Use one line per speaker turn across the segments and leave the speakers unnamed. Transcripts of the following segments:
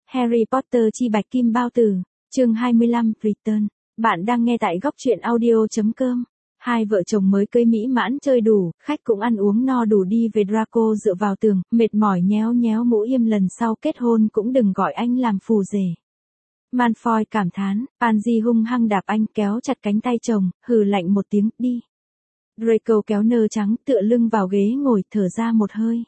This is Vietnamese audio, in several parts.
Harry Potter chi bạch kim bao tử, chương 25, Return. Bạn đang nghe tại góc truyện audio.com. Hai vợ chồng mới cưới mỹ mãn chơi đủ, khách cũng ăn uống no đủ đi về Draco dựa vào tường, mệt mỏi nhéo nhéo mũ im lần sau kết hôn cũng đừng gọi anh làm phù rể. Malfoy cảm thán, Pansy hung hăng đạp anh kéo chặt cánh tay chồng, hừ lạnh một tiếng, đi. Draco kéo nơ trắng tựa lưng vào ghế ngồi thở ra một hơi.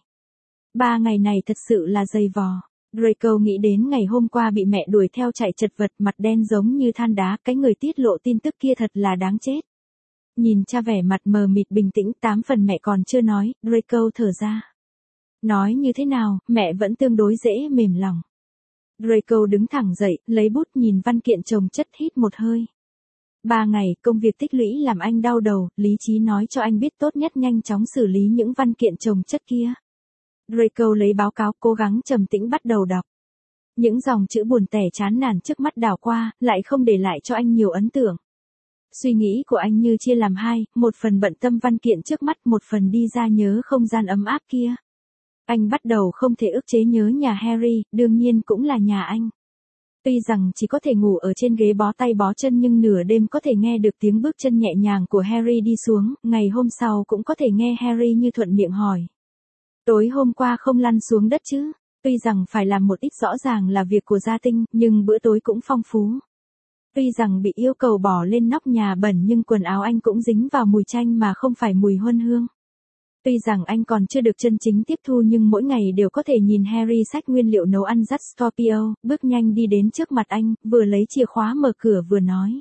3 ngày này thật sự là dày vò. Draco nghĩ đến ngày hôm qua bị mẹ đuổi theo chạy chật vật mặt đen giống như than đá, cái người tiết lộ tin tức kia thật là đáng chết. Nhìn cha vẻ mặt mờ mịt bình tĩnh 8 phần mẹ còn chưa nói, Draco thở ra. Nói như thế nào, mẹ vẫn tương đối dễ mềm lòng. Draco đứng thẳng dậy, lấy bút nhìn văn kiện chồng chất hít một hơi. 3 ngày, công việc tích lũy làm anh đau đầu, lý trí nói cho anh biết tốt nhất nhanh chóng xử lý những văn kiện chồng chất kia. Draco lấy báo cáo cố gắng trầm tĩnh bắt đầu đọc. Những dòng chữ buồn tẻ chán nản trước mắt đảo qua, lại không để lại cho anh nhiều ấn tượng. Suy nghĩ của anh như chia làm hai, một phần bận tâm văn kiện trước mắt, một phần đi ra nhớ không gian ấm áp kia. Anh bắt đầu không thể ức chế nhớ nhà Harry, đương nhiên cũng là nhà anh. Tuy rằng chỉ có thể ngủ ở trên ghế bó tay bó chân nhưng nửa đêm có thể nghe được tiếng bước chân nhẹ nhàng của Harry đi xuống, ngày hôm sau cũng có thể nghe Harry như thuận miệng hỏi. Tối hôm qua không lăn xuống đất chứ? Tuy rằng phải làm một ít rõ ràng là việc của gia tinh, nhưng bữa tối cũng phong phú. Tuy rằng bị yêu cầu bỏ lên nóc nhà bẩn nhưng quần áo anh cũng dính vào mùi chanh mà không phải mùi huân hương. Tuy rằng anh còn chưa được chân chính tiếp thu nhưng mỗi ngày đều có thể nhìn Harry xách nguyên liệu nấu ăn dắt Scorpio, bước nhanh đi đến trước mặt anh, vừa lấy chìa khóa mở cửa vừa nói.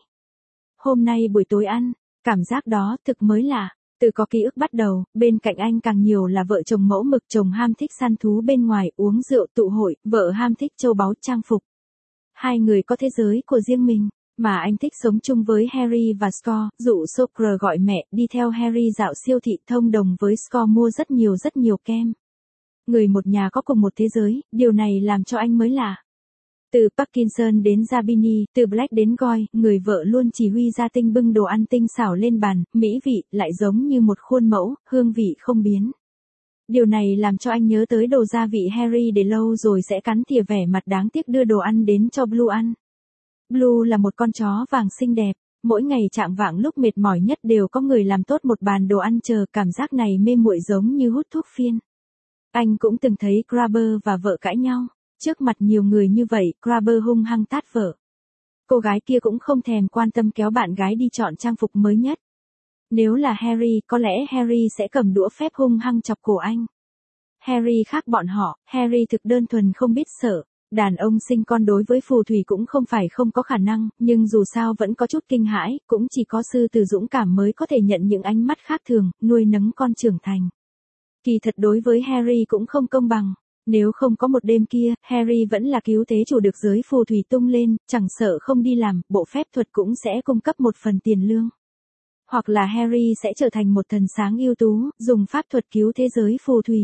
Hôm nay buổi tối ăn, cảm giác đó thực mới lạ. Từ có ký ức bắt đầu, bên cạnh anh càng nhiều là vợ chồng mẫu mực, chồng ham thích săn thú bên ngoài, uống rượu tụ hội, vợ ham thích châu báu trang phục. Hai người có thế giới của riêng mình, mà anh thích sống chung với Harry và Score, dụ Soccer gọi mẹ, đi theo Harry dạo siêu thị, thông đồng với Score mua rất nhiều kem. Người một nhà có cùng một thế giới, điều này làm cho anh mới lạ. Từ Parkinson đến Zabini, từ Black đến Goy, người vợ luôn chỉ huy gia tinh bưng đồ ăn tinh xảo lên bàn, mỹ vị, lại giống như một khuôn mẫu, hương vị không biến. Điều này làm cho anh nhớ tới đồ gia vị Harry để lâu rồi sẽ cắn thìa vẻ mặt đáng tiếc đưa đồ ăn đến cho Blue ăn. Blue là một con chó vàng xinh đẹp, mỗi ngày chạng vạng lúc mệt mỏi nhất đều có người làm tốt một bàn đồ ăn chờ, cảm giác này mê muội giống như hút thuốc phiên. Anh cũng từng thấy Crabber và vợ cãi nhau. Trước mặt nhiều người như vậy, Crabber hung hăng tát vợ. Cô gái kia cũng không thèm quan tâm kéo bạn gái đi chọn trang phục mới nhất. Nếu là Harry, có lẽ Harry sẽ cầm đũa phép hung hăng chọc cổ anh. Harry khác bọn họ, Harry thực đơn thuần không biết sợ. Đàn ông sinh con đối với phù thủy cũng không phải không có khả năng, nhưng dù sao vẫn có chút kinh hãi, cũng chỉ có sư tử dũng cảm mới có thể nhận những ánh mắt khác thường, nuôi nấng con trưởng thành. Kỳ thật đối với Harry cũng không công bằng. Nếu không có một đêm kia, Harry vẫn là cứu thế chủ được giới phù thủy tung lên, chẳng sợ không đi làm, bộ phép thuật cũng sẽ cung cấp một phần tiền lương. Hoặc là Harry sẽ trở thành một thần sáng ưu tú, dùng pháp thuật cứu thế giới phù thủy.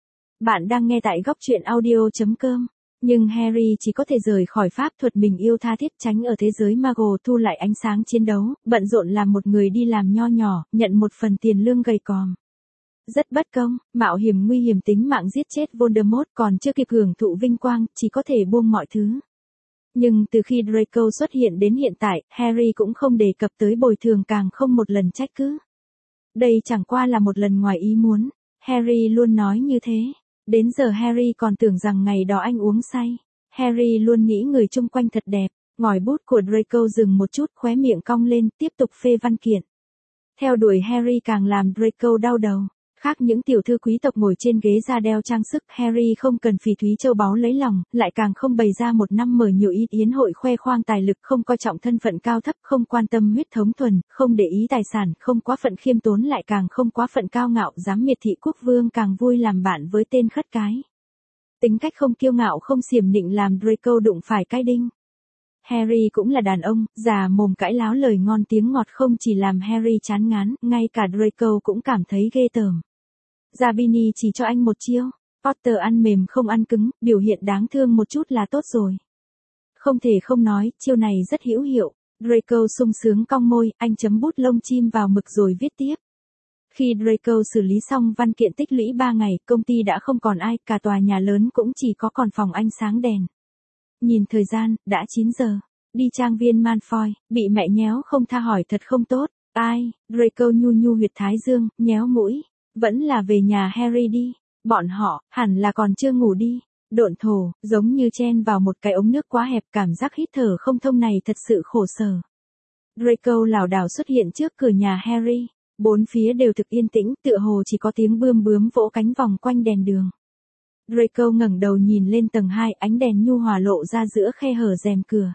Bạn đang nghe tại góc truyện audio.com. Nhưng Harry chỉ có thể rời khỏi pháp thuật mình yêu tha thiết, tránh ở thế giới Muggle, thu lại ánh sáng chiến đấu, bận rộn làm một người đi làm nho nhỏ, nhận một phần tiền lương gầy còm. Rất bất công, mạo hiểm nguy hiểm tính mạng giết chết Voldemort, còn chưa kịp hưởng thụ vinh quang, chỉ có thể buông mọi thứ. Nhưng từ khi Draco xuất hiện đến hiện tại, Harry cũng không đề cập tới bồi thường, càng không một lần trách cứ. Đây chẳng qua là một lần ngoài ý muốn. Harry luôn nói như thế. Đến giờ Harry còn tưởng rằng ngày đó anh uống say. Harry luôn nghĩ người chung quanh thật đẹp. Ngòi bút của Draco dừng một chút, khóe miệng cong lên, tiếp tục phê văn kiện. Theo đuổi Harry càng làm Draco đau đầu. Khác những tiểu thư quý tộc ngồi trên ghế da đeo trang sức, Harry không cần phỉ thúy châu báu lấy lòng, lại càng không bày ra một năm mở nhiều ít yến hội khoe khoang tài lực, không coi trọng thân phận cao thấp, không quan tâm huyết thống thuần, không để ý tài sản, không quá phận khiêm tốn, lại càng không quá phận cao ngạo, dám miệt thị quốc vương, càng vui làm bạn với tên khất cái. Tính cách không kiêu ngạo không xiểm nịnh làm Draco đụng phải cái đinh. Harry cũng là đàn ông, già mồm cãi láo lời ngon tiếng ngọt không chỉ làm Harry chán ngán, ngay cả Draco cũng cảm thấy ghê tởm. Zabini chỉ cho anh một chiêu, Potter ăn mềm không ăn cứng, biểu hiện đáng thương một chút là tốt rồi. Không thể không nói, chiêu này rất hữu hiệu. Draco sung sướng cong môi, anh chấm bút lông chim vào mực rồi viết tiếp. Khi Draco xử lý xong văn kiện tích lũy 3 ngày, công ty đã không còn ai, cả tòa nhà lớn cũng chỉ có còn phòng ánh sáng đèn. nhìn thời gian, đã 9 giờ. Đi trang viên Malfoy, bị mẹ nhéo không tha hỏi thật không tốt. Ai, Draco nhu nhu huyệt thái dương, nhéo mũi. Vẫn là về nhà Harry đi. Bọn họ, hẳn là còn chưa ngủ đi. Độn thổ, giống như chen vào một cái ống nước quá hẹp, cảm giác hít thở không thông này thật sự khổ sở. Draco lảo đảo xuất hiện trước cửa nhà Harry. Bốn phía đều thực yên tĩnh, tựa hồ chỉ có tiếng bươm bướm vỗ cánh vòng quanh đèn đường. Draco ngẩng đầu nhìn lên tầng 2, ánh đèn nhu hòa lộ ra giữa khe hở rèm cửa.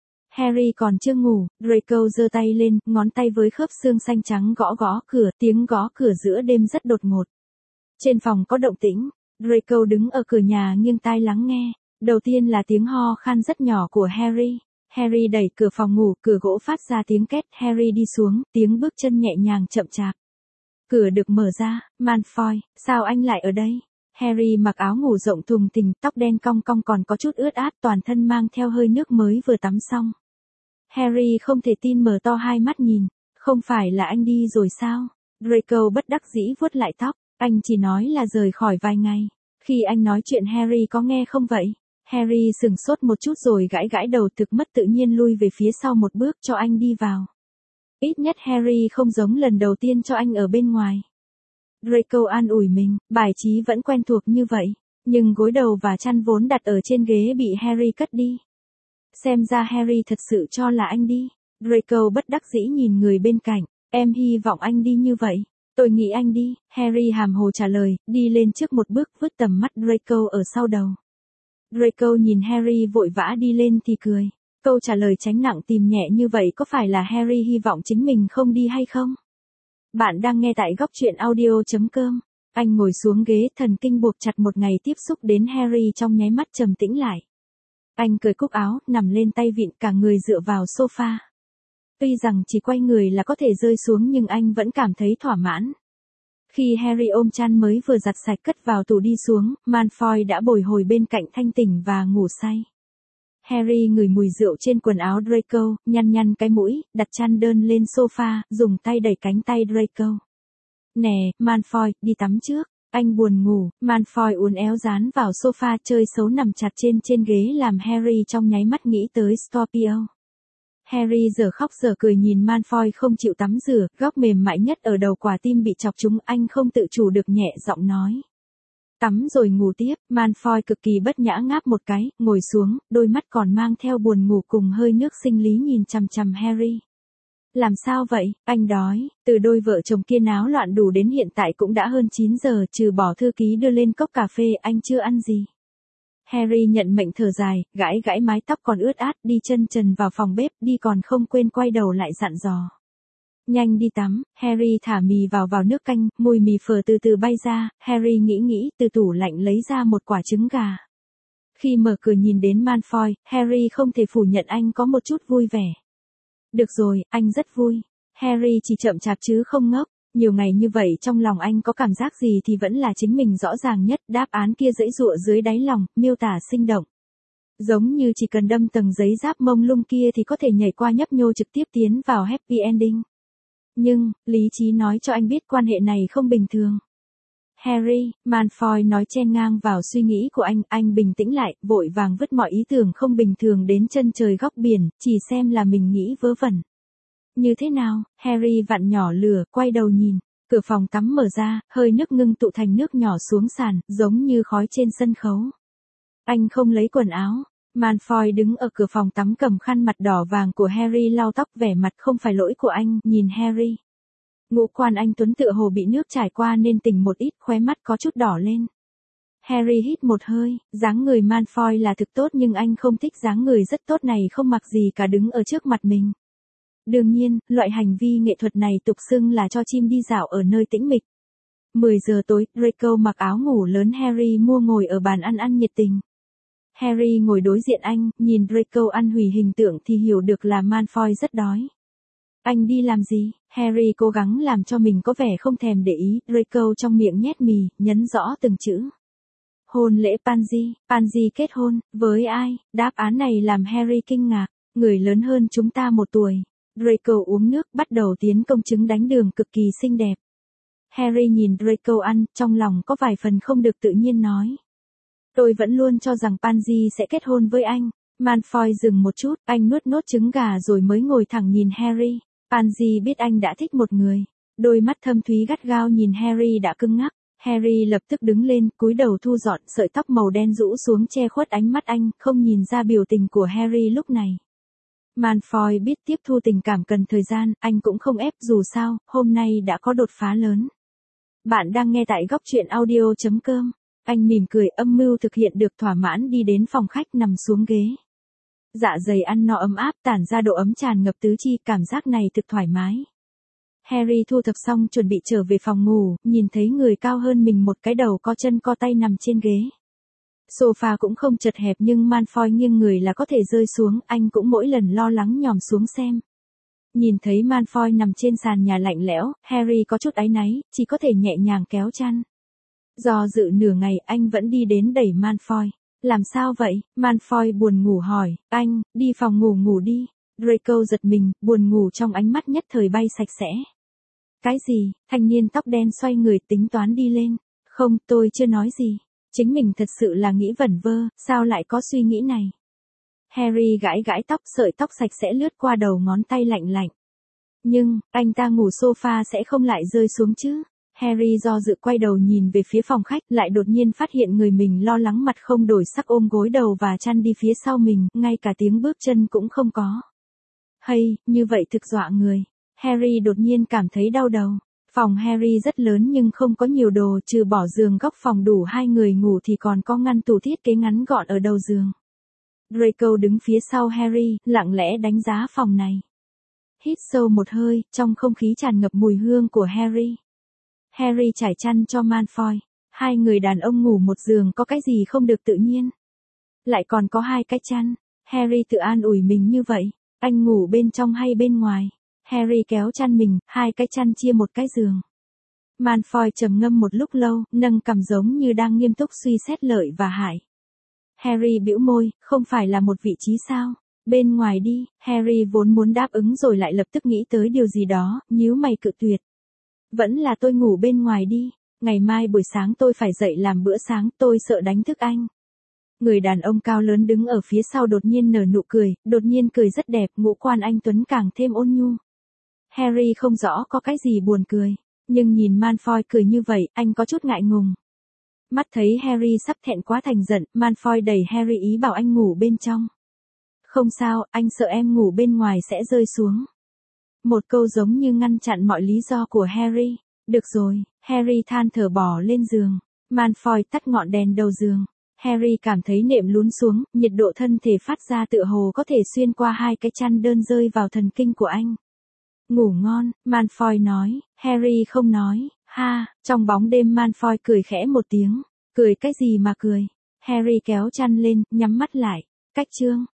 Harry còn chưa ngủ, Draco giơ tay lên, ngón tay với khớp xương xanh trắng gõ gõ cửa, tiếng gõ cửa giữa đêm rất đột ngột. Trên phòng có động tĩnh, Draco đứng ở cửa nhà nghiêng tai lắng nghe. Đầu tiên là tiếng ho khan rất nhỏ của Harry. Harry đẩy cửa phòng ngủ, cửa gỗ phát ra tiếng két, Harry đi xuống, tiếng bước chân nhẹ nhàng chậm chạp. Cửa được mở ra, Malfoy, sao anh lại ở đây? Harry mặc áo ngủ rộng thùng thình, tóc đen cong cong còn có chút ướt át, toàn thân mang theo hơi nước mới vừa tắm xong. Harry không thể tin mở to hai mắt nhìn, không phải là anh đi rồi sao? Draco bất đắc dĩ vuốt lại tóc, anh chỉ nói là rời khỏi vài ngày. Khi anh nói chuyện Harry có nghe không vậy? Harry sửng sốt một chút rồi gãi gãi đầu, thực mất tự nhiên lui về phía sau một bước cho anh đi vào. Ít nhất Harry không giống lần đầu tiên cho anh ở bên ngoài. Draco an ủi mình, bài trí vẫn quen thuộc như vậy, nhưng gối đầu và chăn vốn đặt ở trên ghế bị Harry cất đi. Xem ra Harry thật sự cho là anh đi. Draco bất đắc dĩ nhìn người bên cạnh, em hy vọng anh đi như vậy. Tôi nghĩ anh đi, Harry hàm hồ trả lời, đi lên trước một bước vứt tầm mắt Draco ở sau đầu. Draco nhìn Harry vội vã đi lên thì cười. Câu trả lời tránh nặng tìm nhẹ như vậy có phải là Harry hy vọng chính mình không đi hay không? Bạn đang nghe tại góc truyện audio.com. Anh ngồi xuống ghế, thần kinh buộc chặt một ngày tiếp xúc đến Harry trong nháy mắt trầm tĩnh lại. Anh cởi cúc áo, nằm lên tay vịn, cả người dựa vào sofa. Tuy rằng chỉ quay người là có thể rơi xuống nhưng anh vẫn cảm thấy thỏa mãn. Khi Harry ôm chăn mới vừa giặt sạch cất vào tủ đi xuống, Malfoy đã bồi hồi bên cạnh thanh tỉnh và ngủ say. Harry ngửi mùi rượu trên quần áo Draco, nhăn nhăn cái mũi, đặt chăn đơn lên sofa, dùng tay đẩy cánh tay Draco. Nè, Malfoy, đi tắm trước. Anh buồn ngủ, Malfoy uốn éo dán vào sofa chơi xấu nằm chặt trên ghế làm Harry trong nháy mắt nghĩ tới Scorpio. Harry giờ khóc giờ cười nhìn Malfoy không chịu tắm rửa, góc mềm mại nhất ở đầu quả tim bị chọc trúng, anh không tự chủ được nhẹ giọng nói. Tắm rồi ngủ tiếp, Malfoy cực kỳ bất nhã ngáp một cái, ngồi xuống, đôi mắt còn mang theo buồn ngủ cùng hơi nước sinh lý nhìn chằm chằm Harry. Làm sao vậy, anh đói, từ đôi vợ chồng kia náo loạn đủ đến hiện tại cũng đã hơn 9 giờ, trừ bỏ thư ký đưa lên cốc cà phê, anh chưa ăn gì. Harry nhận mệnh thở dài, gãi gãi mái tóc còn ướt át, đi chân trần vào phòng bếp, đi còn không quên quay đầu lại dặn dò. Nhanh đi tắm, Harry thả mì vào nước canh, mùi mì phở từ từ bay ra, Harry nghĩ từ tủ lạnh lấy ra một quả trứng gà. Khi mở cửa nhìn đến Malfoy, Harry không thể phủ nhận anh có một chút vui vẻ. Được rồi, anh rất vui. Harry chỉ chậm chạp chứ không ngốc. Nhiều ngày như vậy trong lòng anh có cảm giác gì thì vẫn là chính mình rõ ràng nhất, đáp án kia dãy dụa dưới đáy lòng, miêu tả sinh động. Giống như chỉ cần đâm tầng giấy giáp mông lung kia thì có thể nhảy qua nhấp nhô trực tiếp tiến vào happy ending. Nhưng, lý trí nói cho anh biết quan hệ này không bình thường. Harry, Malfoy nói chen ngang vào suy nghĩ của anh bình tĩnh lại, vội vàng vứt mọi ý tưởng không bình thường đến chân trời góc biển, chỉ xem là mình nghĩ vớ vẩn. Như thế nào, Harry vặn nhỏ lửa, quay đầu nhìn, cửa phòng tắm mở ra, hơi nước ngưng tụ thành nước nhỏ xuống sàn, giống như khói trên sân khấu. Anh không lấy quần áo. Malfoy đứng ở cửa phòng tắm cầm khăn mặt đỏ vàng của Harry lau tóc, vẻ mặt không phải lỗi của anh, nhìn Harry. Ngũ quan anh tuấn tựa hồ bị nước trải qua nên tỉnh một ít, khóe mắt có chút đỏ lên. Harry hít một hơi, dáng người Malfoy là thực tốt nhưng anh không thích dáng người rất tốt này không mặc gì cả đứng ở trước mặt mình. Đương nhiên, loại hành vi nghệ thuật này tục xưng là cho chim đi dạo ở nơi tĩnh mịch. 10 giờ tối, Draco mặc áo ngủ lớn Harry mua ngồi ở bàn ăn nhiệt tình. Harry ngồi đối diện anh, nhìn Draco ăn hủy hình tượng thì hiểu được là Malfoy rất đói. Anh đi làm gì? Harry cố gắng làm cho mình có vẻ không thèm để ý, Draco trong miệng nhét mì, nhấn rõ từng chữ. Hôn lễ Pansy kết hôn, với ai? Đáp án này làm Harry kinh ngạc, người lớn hơn chúng ta 1 tuổi. Draco uống nước, bắt đầu tiến công trứng đánh đường cực kỳ xinh đẹp. Harry nhìn Draco ăn, trong lòng có vài phần không được tự nhiên nói. Tôi vẫn luôn cho rằng Pansy sẽ kết hôn với anh. Malfoy dừng một chút, anh nuốt nốt trứng gà rồi mới ngồi thẳng nhìn Harry. Pansy biết anh đã thích một người. Đôi mắt thâm thúy gắt gao nhìn Harry đã cứng ngắc. Harry lập tức đứng lên, cúi đầu thu dọn sợi tóc màu đen rũ xuống che khuất ánh mắt anh, không nhìn ra biểu tình của Harry lúc này. Malfoy biết tiếp thu tình cảm cần thời gian, anh cũng không ép dù sao, hôm nay đã có đột phá lớn. Bạn đang nghe tại góc truyện audio.com. Anh mỉm cười âm mưu thực hiện được thỏa mãn đi đến phòng khách nằm xuống ghế. Dạ dày ăn no ấm áp tản ra độ ấm tràn ngập tứ chi, cảm giác này thực thoải mái. Harry thu thập xong chuẩn bị trở về phòng ngủ, nhìn thấy người cao hơn mình một cái đầu co chân co tay nằm trên ghế. Sofa cũng không chật hẹp nhưng Malfoy nghiêng người là có thể rơi xuống, anh cũng mỗi lần lo lắng nhòm xuống xem. Nhìn thấy Malfoy nằm trên sàn nhà lạnh lẽo, Harry có chút áy náy, chỉ có thể nhẹ nhàng kéo chăn. Do dự nửa ngày anh vẫn đi đến đẩy Malfoy. Làm sao vậy? Malfoy buồn ngủ hỏi, anh, đi phòng ngủ ngủ đi. Draco giật mình, buồn ngủ trong ánh mắt nhất thời bay sạch sẽ. Cái gì? Thanh niên tóc đen xoay người tính toán đi lên. Không, tôi chưa nói gì. Chính mình thật sự là nghĩ vẩn vơ, sao lại có suy nghĩ này? Harry gãi gãi tóc, sợi tóc sạch sẽ lướt qua đầu ngón tay lạnh lạnh. Nhưng, anh ta ngủ sofa sẽ không lại rơi xuống chứ? Harry do dự quay đầu nhìn về phía phòng khách, lại đột nhiên phát hiện người mình lo lắng mặt không đổi sắc ôm gối đầu và chăn đi phía sau mình, ngay cả tiếng bước chân cũng không có. Hay, như vậy thực dọa người. Harry đột nhiên cảm thấy đau đầu. Phòng Harry rất lớn nhưng không có nhiều đồ, trừ bỏ giường góc phòng đủ hai người ngủ thì còn có ngăn tủ thiết kế ngắn gọn ở đầu giường. Draco đứng phía sau Harry, lặng lẽ đánh giá phòng này. Hít sâu một hơi, trong không khí tràn ngập mùi hương của Harry. Harry trải chăn cho Malfoy. Hai người đàn ông ngủ một giường có cái gì không được tự nhiên. Lại còn có hai cái chăn. Harry tự an ủi mình như vậy. Anh ngủ bên trong hay bên ngoài? Harry kéo chăn mình, hai cái chăn chia một cái giường. Malfoy trầm ngâm một lúc lâu, nâng cằm giống như đang nghiêm túc suy xét lợi và hại. Harry bĩu môi, không phải là một vị trí sao? Bên ngoài đi. Harry vốn muốn đáp ứng rồi lại lập tức nghĩ tới điều gì đó, nhíu mày cự tuyệt. Vẫn là tôi ngủ bên ngoài đi. Ngày mai buổi sáng tôi phải dậy làm bữa sáng, tôi sợ đánh thức anh. Người đàn ông cao lớn đứng ở phía sau đột nhiên nở nụ cười, đột nhiên cười rất đẹp, ngũ quan anh tuấn càng thêm ôn nhu. Harry không rõ có cái gì buồn cười, nhưng nhìn Malfoy cười như vậy, anh có chút ngại ngùng. Mắt thấy Harry sắp thẹn quá thành giận, Malfoy đẩy Harry ý bảo anh ngủ bên trong. Không sao, anh sợ em ngủ bên ngoài sẽ rơi xuống. Một câu giống như ngăn chặn mọi lý do của Harry. Được rồi, Harry than thở bò lên giường. Malfoy tắt ngọn đèn đầu giường. Harry cảm thấy nệm lún xuống, nhiệt độ thân thể phát ra tựa hồ có thể xuyên qua hai cái chăn đơn rơi vào thần kinh của anh. Ngủ ngon, Malfoy nói. Harry không nói. Ha, trong bóng đêm Malfoy cười khẽ một tiếng. Cười cái gì mà cười? Harry kéo chăn lên, nhắm mắt lại. Cách chương.